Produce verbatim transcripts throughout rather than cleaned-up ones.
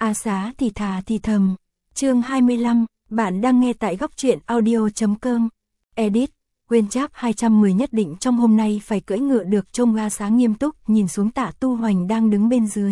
A Xá thì thà thì thầm. Chương hai mươi lăm, bạn đang nghe tại góc truyện audio chấm com. Edit, quên chap hai trăm mười nhất định trong hôm nay phải cưỡi ngựa được. Trông A Xá nghiêm túc nhìn xuống Tạ Tu Hoành đang đứng bên dưới.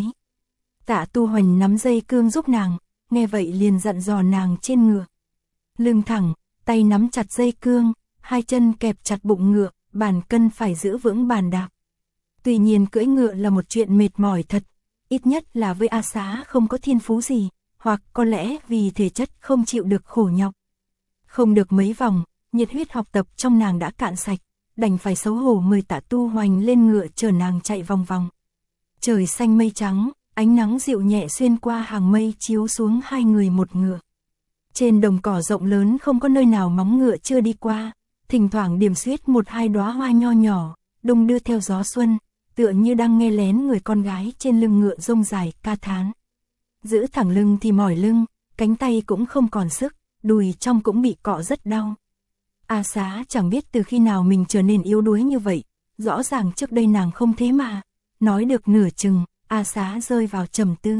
Tạ Tu Hoành nắm dây cương giúp nàng, nghe vậy liền dặn dò nàng trên ngựa. Lưng thẳng, tay nắm chặt dây cương, hai chân kẹp chặt bụng ngựa, bàn cân phải giữ vững bàn đạp. Tuy nhiên cưỡi ngựa là một chuyện mệt mỏi thật, ít nhất là với A Xá không có thiên phú gì, hoặc có lẽ vì thể chất không chịu được khổ nhọc. Không được mấy vòng, nhiệt huyết học tập trong nàng đã cạn sạch, đành phải xấu hổ mời Tạ Tu Hoành lên ngựa chở nàng chạy vòng vòng. Trời xanh mây trắng, ánh nắng dịu nhẹ xuyên qua hàng mây chiếu xuống hai người một ngựa. Trên đồng cỏ rộng lớn không có nơi nào móng ngựa chưa đi qua, thỉnh thoảng điểm xuyết một hai đóa hoa nho nhỏ, đung đưa theo gió xuân, tựa như đang nghe lén người con gái trên lưng ngựa rông dài ca thán. Giữ thẳng lưng thì mỏi lưng, cánh tay cũng không còn sức, đùi trong cũng bị cọ rất đau. A Xá chẳng biết từ khi nào mình trở nên yếu đuối như vậy, rõ ràng trước đây nàng không thế mà. Nói được nửa chừng, A Xá rơi vào trầm tư.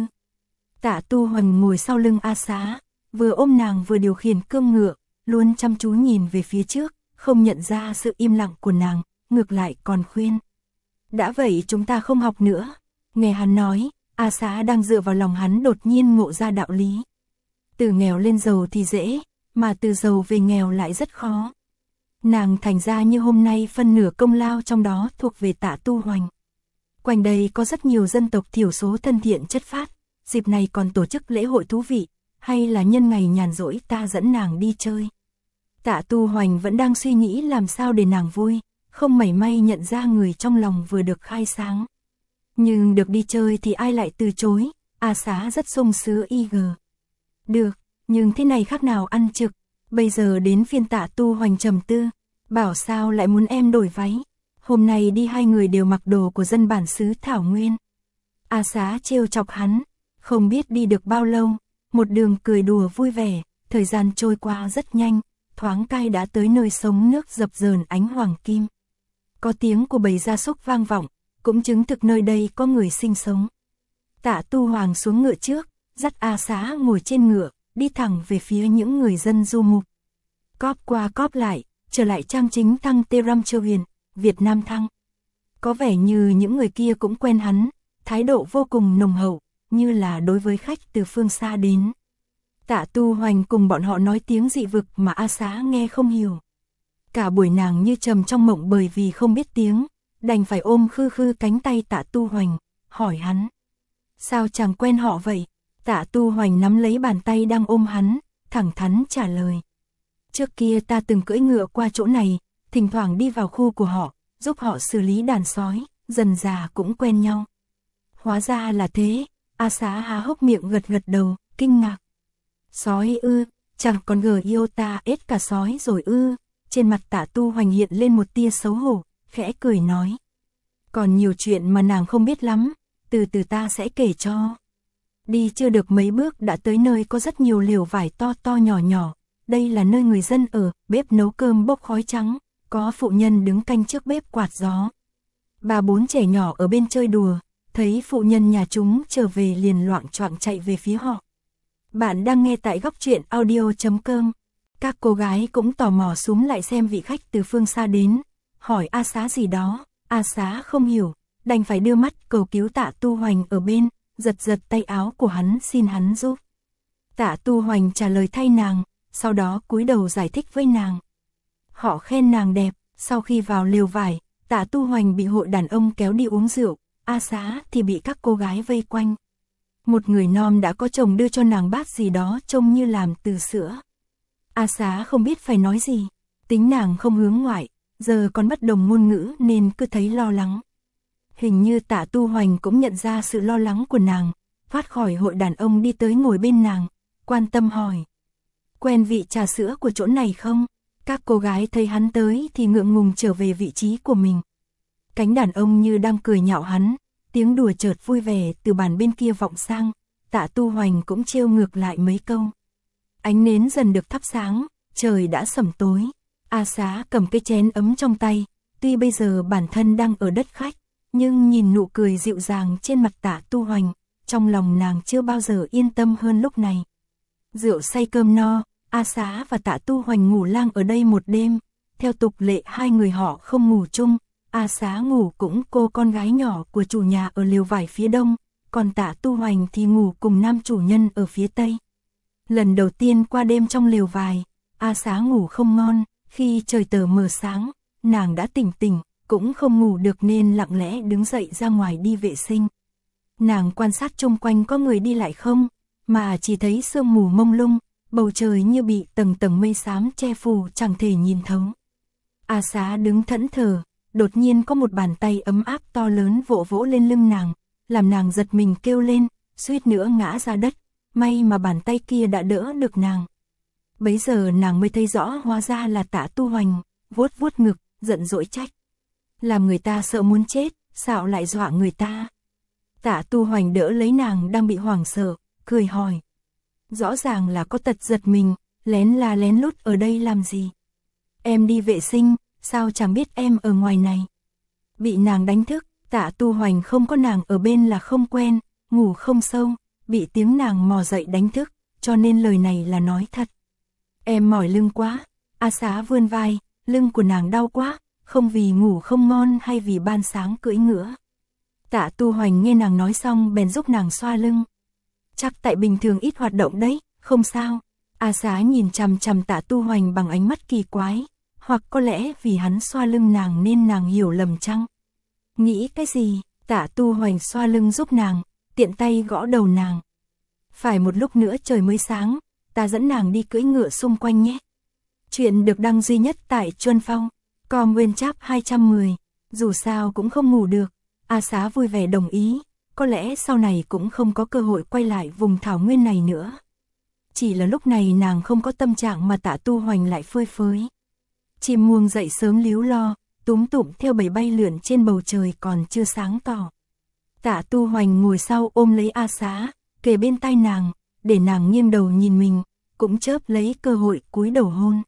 Tạ Tu Hoành ngồi sau lưng A Xá, vừa ôm nàng vừa điều khiển cương ngựa, luôn chăm chú nhìn về phía trước, không nhận ra sự im lặng của nàng, ngược lại còn khuyên. Đã vậy chúng ta không học nữa. Nghe hắn nói, A Xá đang dựa vào lòng hắn đột nhiên ngộ ra đạo lý. Từ nghèo lên giàu thì dễ, mà từ giàu về nghèo lại rất khó. Nàng thành ra như hôm nay phân nửa công lao trong đó thuộc về Tạ Tu Hoành. Quanh đây có rất nhiều dân tộc thiểu số thân thiện chất phác, dịp này còn tổ chức lễ hội thú vị, hay là nhân ngày nhàn rỗi ta dẫn nàng đi chơi. Tạ Tu Hoành vẫn đang suy nghĩ làm sao để nàng vui, không mảy may nhận ra người trong lòng vừa được khai sáng. Nhưng được đi chơi thì ai lại từ chối, A Xá rất sung sướng y gờ. Được, nhưng thế này khác nào ăn trực, bây giờ đến phiên Tạ Tu Hoành trầm tư, bảo sao lại muốn em đổi váy. Hôm nay đi hai người đều mặc đồ của dân bản xứ Thảo Nguyên. A Xá trêu chọc hắn, không biết đi được bao lâu, một đường cười đùa vui vẻ, thời gian trôi qua rất nhanh, thoáng cai đã tới nơi sông nước dập dờn ánh hoàng kim. Có tiếng của bầy gia súc vang vọng, cũng chứng thực nơi đây có người sinh sống. Tạ Tu Hoành xuống ngựa trước, dắt A Xá ngồi trên ngựa, đi thẳng về phía những người dân du mục. Cóp qua cóp lại, trở lại trang chính thăng Tê Ram Châu Huyền, Việt Nam thăng. Có vẻ như những người kia cũng quen hắn, thái độ vô cùng nồng hậu, như là đối với khách từ phương xa đến. Tạ Tu Hoành cùng bọn họ nói tiếng dị vực mà A Xá nghe không hiểu. Cả buổi nàng như trầm trong mộng bởi vì không biết tiếng, đành phải ôm khư khư cánh tay Tạ Tu Hoành, hỏi hắn. Sao chẳng quen họ vậy? Tạ Tu Hoành nắm lấy bàn tay đang ôm hắn, thẳng thắn trả lời. Trước kia ta từng cưỡi ngựa qua chỗ này, thỉnh thoảng đi vào khu của họ, giúp họ xử lý đàn sói, dần dà cũng quen nhau. Hóa ra là thế, A Xá há hốc miệng gật gật đầu, kinh ngạc. Sói ư, chẳng còn gờ yêu ta ết cả sói rồi ư. Trên mặt Tạ Tu Hoành hiện lên một tia xấu hổ, khẽ cười nói. Còn nhiều chuyện mà nàng không biết lắm, từ từ ta sẽ kể cho. Đi chưa được mấy bước đã tới nơi có rất nhiều lều vải to to nhỏ nhỏ. Đây là nơi người dân ở, bếp nấu cơm bốc khói trắng, có phụ nhân đứng canh trước bếp quạt gió. Bà bốn trẻ nhỏ ở bên chơi đùa, thấy phụ nhân nhà chúng trở về liền loạng choạng chạy về phía họ. Bạn đang nghe tại góc truyện audio chấm com. Các cô gái cũng tò mò súm lại xem vị khách từ phương xa đến, hỏi A Xá gì đó. A Xá không hiểu, đành phải đưa mắt cầu cứu Tạ Tu Hoành ở bên, giật giật tay áo của hắn xin hắn giúp. Tạ Tu Hoành trả lời thay nàng, sau đó cúi đầu giải thích với nàng. Họ khen nàng đẹp, sau khi vào lều vải, Tạ Tu Hoành bị hội đàn ông kéo đi uống rượu, A Xá thì bị các cô gái vây quanh. Một người non đã có chồng đưa cho nàng bát gì đó trông như làm từ sữa. A Xá không biết phải nói gì, tính nàng không hướng ngoại, giờ còn bất đồng ngôn ngữ nên cứ thấy lo lắng. Hình như Tạ Tu Hoành cũng nhận ra sự lo lắng của nàng, thoát khỏi hội đàn ông đi tới ngồi bên nàng, quan tâm hỏi. Quen vị trà sữa của chỗ này không? Các cô gái thấy hắn tới thì ngượng ngùng trở về vị trí của mình. Cánh đàn ông như đang cười nhạo hắn, tiếng đùa chợt vui vẻ từ bàn bên kia vọng sang, Tạ Tu Hoành cũng trêu ngược lại mấy câu. Ánh nến dần được thắp sáng, trời đã sẩm tối. A Xá cầm cái chén ấm trong tay, tuy bây giờ bản thân đang ở đất khách, nhưng nhìn nụ cười dịu dàng trên mặt Tạ Tu Hoành, trong lòng nàng chưa bao giờ yên tâm hơn lúc này. Rượu say cơm no, A Xá và Tạ Tu Hoành ngủ lang ở đây một đêm, theo tục lệ hai người họ không ngủ chung, A Xá ngủ cũng cô con gái nhỏ của chủ nhà ở lều vải phía đông, còn Tạ Tu Hoành thì ngủ cùng nam chủ nhân ở phía tây. Lần đầu tiên qua đêm trong lều vải, A Xá ngủ không ngon, khi trời tờ mờ sáng, nàng đã tỉnh tỉnh, cũng không ngủ được nên lặng lẽ đứng dậy ra ngoài đi vệ sinh. Nàng quan sát chung quanh có người đi lại không, mà chỉ thấy sương mù mông lung, bầu trời như bị tầng tầng mây xám che phủ chẳng thể nhìn thấu. A Xá đứng thẫn thờ, đột nhiên có một bàn tay ấm áp to lớn vỗ vỗ lên lưng nàng, làm nàng giật mình kêu lên, suýt nữa ngã ra đất, may mà bàn tay kia đã đỡ được nàng. Bấy giờ nàng mới thấy rõ hóa ra là Tạ Tu Hoành, vuốt vuốt ngực, giận dỗi trách. Làm người ta sợ muốn chết, sao lại dọa người ta? Tạ Tu Hoành đỡ lấy nàng đang bị hoảng sợ, cười hỏi. Rõ ràng là có tật giật mình, lén là lén lút ở đây làm gì? Em đi vệ sinh, sao chẳng biết em ở ngoài này? Bị nàng đánh thức, Tạ Tu Hoành không có nàng ở bên là không quen, ngủ không sâu, bị tiếng nàng mò dậy đánh thức, cho nên lời này là nói thật. Em mỏi lưng quá. A Xá vươn vai, lưng của nàng đau quá, không vì ngủ không ngon hay vì ban sáng cưỡi ngựa. Tạ Tu Hoành nghe nàng nói xong bèn giúp nàng xoa lưng. Chắc tại bình thường ít hoạt động đấy, không sao. A Xá nhìn chằm chằm Tạ Tu Hoành bằng ánh mắt kỳ quái, hoặc có lẽ vì hắn xoa lưng nàng nên nàng hiểu lầm chăng? Nghĩ cái gì? Tạ Tu Hoành xoa lưng giúp nàng, tiện tay gõ đầu nàng. Phải một lúc nữa trời mới sáng, ta dẫn nàng đi cưỡi ngựa xung quanh nhé. Chuyện được đăng duy nhất tại Chuân Phong, com nguyên chap hai trăm mười, dù sao cũng không ngủ được. A Xá vui vẻ đồng ý, có lẽ sau này cũng không có cơ hội quay lại vùng thảo nguyên này nữa. Chỉ là lúc này nàng không có tâm trạng mà Tạ Tu Hoành lại phơi phới. Chim muông dậy sớm líu lo, túm tụm theo bầy bay lượn trên bầu trời còn chưa sáng tỏ. Tạ Tu Hoành ngồi sau ôm lấy A Xá, kề bên tai nàng, để nàng nghiêng đầu nhìn mình, cũng chớp lấy cơ hội cúi đầu hôn.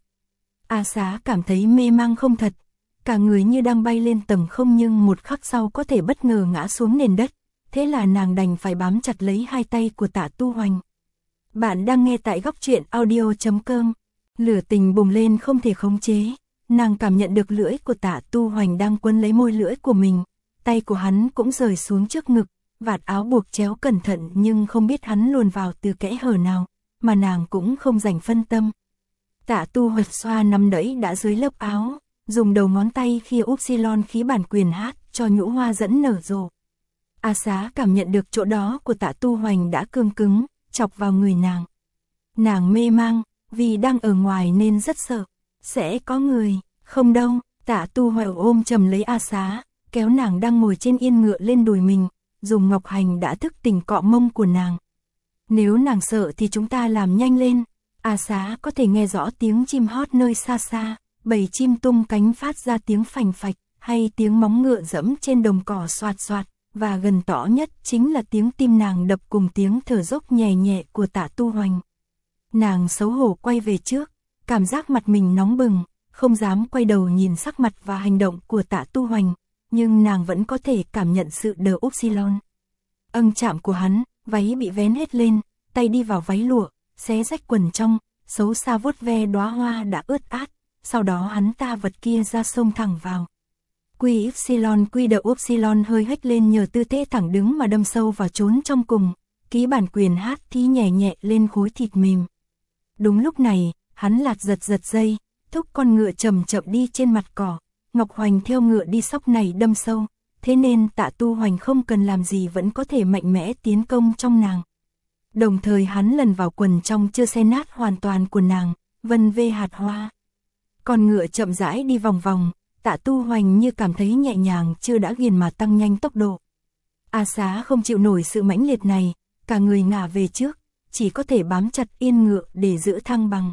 A Xá cảm thấy mê mang không thật, cả người như đang bay lên tầng không nhưng một khắc sau có thể bất ngờ ngã xuống nền đất, thế là nàng đành phải bám chặt lấy hai tay của Tạ Tu Hoành. Bạn đang nghe tại góc truyện audio chấm com, lửa tình bùng lên không thể khống chế, nàng cảm nhận được lưỡi của Tạ Tu Hoành đang quấn lấy môi lưỡi của mình, tay của hắn cũng rời xuống trước ngực, vạt áo buộc chéo cẩn thận nhưng không biết hắn luồn vào từ kẽ hở nào, mà nàng cũng không dành phân tâm. Tạ Tu Hoành xoa nắm đẫy đã dưới lớp áo, dùng đầu ngón tay khia upsilon khí bản quyền hát cho nhũ hoa dẫn nở rộ. A Xá cảm nhận được chỗ đó của Tạ Tu Hoành đã cương cứng, chọc vào người nàng. Nàng mê mang, vì đang ở ngoài nên rất sợ. Sẽ có người, không đâu. Tạ Tu Hoành ôm chầm lấy A Xá, kéo nàng đang ngồi trên yên ngựa lên đùi mình, dùng ngọc hành đã thức tỉnh cọ mông của nàng. Nếu nàng sợ thì chúng ta làm nhanh lên. A Xá có thể nghe rõ tiếng chim hót nơi xa xa, bầy chim tung cánh phát ra tiếng phành phạch, hay tiếng móng ngựa dẫm trên đồng cỏ xoạt xoạt, và gần tỏ nhất chính là tiếng tim nàng đập cùng tiếng thở dốc nhẹ nhẹ của Tạ Tu Hoành. Nàng xấu hổ quay về trước, cảm giác mặt mình nóng bừng, không dám quay đầu nhìn sắc mặt và hành động của Tạ Tu Hoành, nhưng nàng vẫn có thể cảm nhận sự đờ upsilon. Âng chạm của hắn, váy bị vén hết lên, tay đi vào váy lụa, xé rách quần trong, xấu xa vuốt ve đóa hoa đã ướt át, sau đó hắn ta vật kia ra sông thẳng vào. Quy Upsilon quy đờ Upsilon hơi hếch lên nhờ tư thế thẳng đứng mà đâm sâu vào trốn trong cùng, ký bản quyền hát thì nhẹ nhẹ lên khối thịt mềm. Đúng lúc này, hắn lạt giật giật dây, thúc con ngựa chậm chậm đi trên mặt cỏ, Ngọc Hoành theo ngựa đi sóc này đâm sâu, thế nên Tạ Tu Hoành không cần làm gì vẫn có thể mạnh mẽ tiến công trong nàng. Đồng thời hắn lần vào quần trong chưa xé nát hoàn toàn của nàng, vân vê hạt hoa. Con ngựa chậm rãi đi vòng vòng, Tạ Tu Hoành như cảm thấy nhẹ nhàng chưa đã ghiền mà tăng nhanh tốc độ. A Xá không chịu nổi sự mãnh liệt này, cả người ngả về trước, chỉ có thể bám chặt yên ngựa để giữ thăng bằng.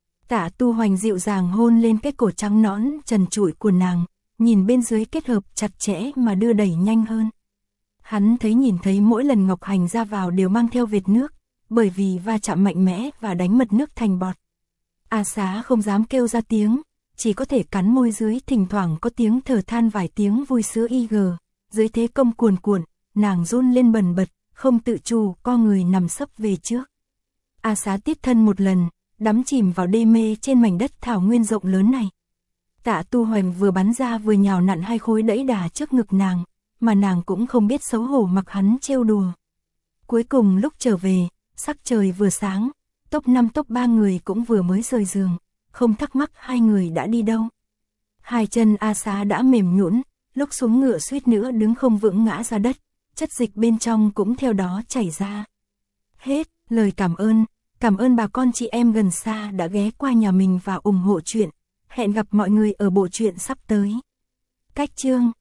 Tạ Tu Hoành dịu dàng hôn lên cái cổ trắng nõn trần trụi của nàng, nhìn bên dưới kết hợp chặt chẽ mà đưa đẩy nhanh hơn. Hắn thấy nhìn thấy mỗi lần Ngọc Hành ra vào đều mang theo vệt nước, bởi vì va chạm mạnh mẽ và đánh mật nước thành bọt. A Xá không dám kêu ra tiếng, chỉ có thể cắn môi dưới, thỉnh thoảng có tiếng thở than vài tiếng vui sướng y gờ, dưới thế công cuồn cuộn, nàng run lên bần bật, không tự chủ co người nằm sấp về trước. A Xá tiếp thân một lần, đắm chìm vào đê mê trên mảnh đất thảo nguyên rộng lớn này. Tạ Tu Hoành vừa bắn ra vừa nhào nặn hai khối đẫy đà trước ngực nàng, mà nàng cũng không biết xấu hổ mặc hắn trêu đùa. Cuối cùng lúc trở về, sắc trời vừa sáng, top năm top ba người cũng vừa mới rời giường, không thắc mắc hai người đã đi đâu. Hai chân A Xá đã mềm nhũn, lúc xuống ngựa suýt nữa đứng không vững ngã ra đất, chất dịch bên trong cũng theo đó chảy ra. Hết lời cảm ơn, cảm ơn bà con chị em gần xa đã ghé qua nhà mình và ủng hộ chuyện. Hẹn gặp mọi người ở bộ truyện sắp tới. Cách chương